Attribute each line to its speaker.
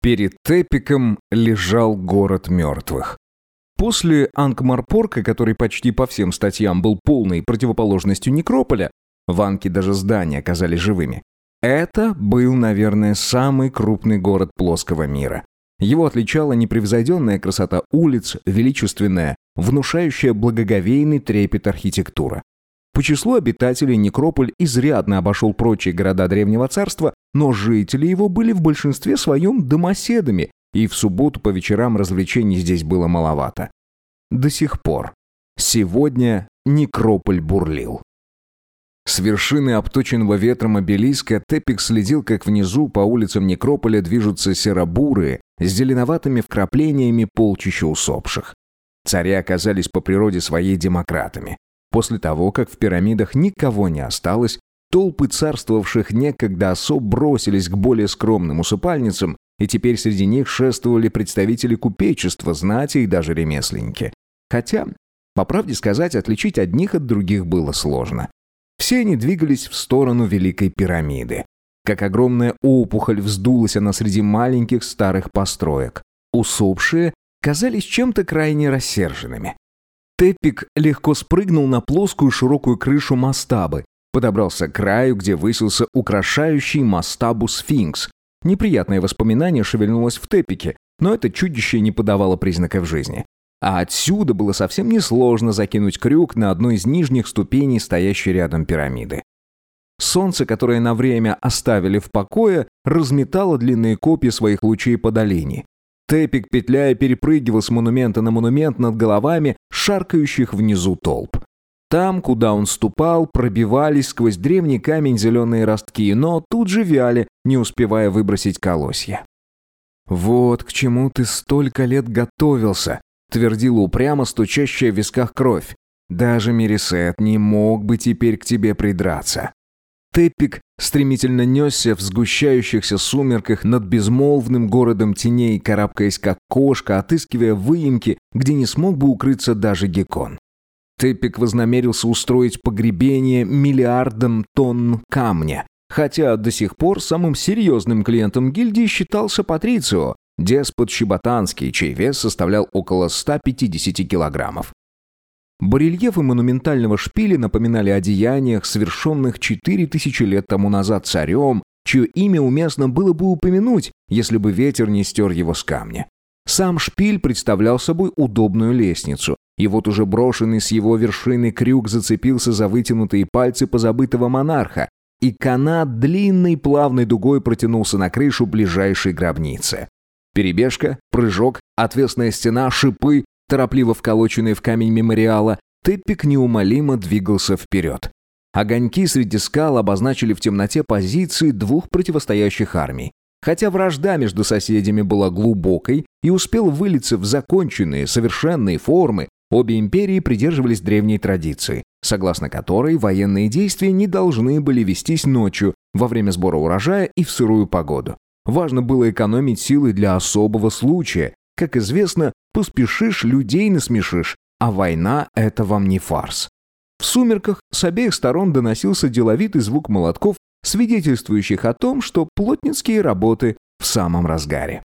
Speaker 1: Перед Тепиком лежал город мертвых. После Анкмарпорка, который почти по всем статьям был полной противоположностью некрополя, в Анке даже здания оказались живыми, это был, наверное, самый крупный город плоского мира. Его отличала непревзойденная красота улиц, величественная, внушающая благоговейный трепет архитектура. По числу обитателей некрополь изрядно обошел прочие города Древнего Царства, но жители его были в большинстве своем домоседами, и в субботу по вечерам развлечений здесь было маловато. До сих пор. Сегодня некрополь бурлил. С вершины обточенного ветром обелиска Тепик следил, как внизу по улицам некрополя движутся серо-бурые, с зеленоватыми вкраплениями полчища усопших. Цари оказались по природе своей демократами. После того, как в пирамидах никого не осталось, толпы царствовавших некогда особ бросились к более скромным усыпальницам, и теперь среди них шествовали представители купечества, знати и даже ремесленники. Хотя, по правде сказать, отличить одних от других было сложно. Все они двигались в сторону Великой пирамиды. Как огромная опухоль вздулась она среди маленьких старых построек. Усопшие казались чем-то крайне рассерженными. Тепик легко спрыгнул на плоскую широкую крышу мастабы, подобрался к краю, где высился украшающий мастабу сфинкс. Неприятное воспоминание шевельнулось в Тепике, но это чудище не подавало признаков жизни. А отсюда было совсем несложно закинуть крюк на одну из нижних ступеней, стоящей рядом пирамиды. Солнце, которое на время оставили в покое, разметало длинные копья своих лучей по долине. Тепик, петляя, перепрыгивал с монумента на монумент над головами шаркающих внизу толп. Там, куда он ступал, пробивались сквозь древний камень зеленые ростки, но тут же вяли, не успевая выбросить колосья. «Вот к чему ты столько лет готовился», — твердила упрямо стучащая в висках кровь. «Даже Мересет не мог бы теперь к тебе придраться». Тепик стремительно несся в сгущающихся сумерках над безмолвным городом теней, карабкаясь как кошка, отыскивая выемки, где не смог бы укрыться даже Геккон. Тепик вознамерился устроить погребение миллиардам тонн камня, хотя до сих пор самым серьезным клиентом гильдии считался Патрицио, деспот щеботанский, чей вес составлял около 150 килограммов. Барельефы монументального шпиля напоминали о деяниях, совершенных 4000 лет тому назад царем, чье имя уместно было бы упомянуть, если бы ветер не стер его с камня. Сам шпиль представлял собой удобную лестницу, и вот уже брошенный с его вершины крюк зацепился за вытянутые пальцы позабытого монарха, и канат длинной плавной дугой протянулся на крышу ближайшей гробницы. Перебежка, прыжок, отвесная стена, шипы, торопливо вколоченные в камень мемориала, Тепик неумолимо двигался вперед. Огоньки среди скал обозначили в темноте позиции двух противостоящих армий. Хотя вражда между соседями была глубокой и успела вылиться в законченные, совершенные формы, обе империи придерживались древней традиции, согласно которой военные действия не должны были вестись ночью, во время сбора урожая и в сырую погоду. Важно было экономить силы для особого случая. Как известно, поспешишь, людей насмешишь, а война — это вам не фарс. В сумерках с обеих сторон доносился деловитый звук молотков, свидетельствующих о том, что плотницкие работы в самом разгаре.